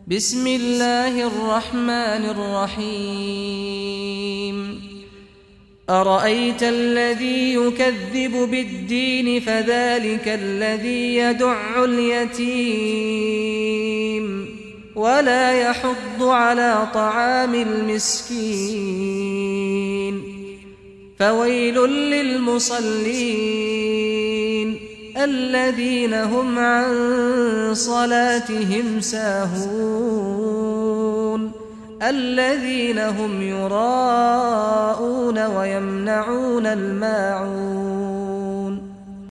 بسم الله الرحمن الرحيم أرأيت الذي يكذب بالدين فذلك الذي يدع اليتيم ولا يحض على طعام المسكين فويل للمصلين الذين هم عن صلاتهم ساهون الذين هم يراءون ويمنعون الماعون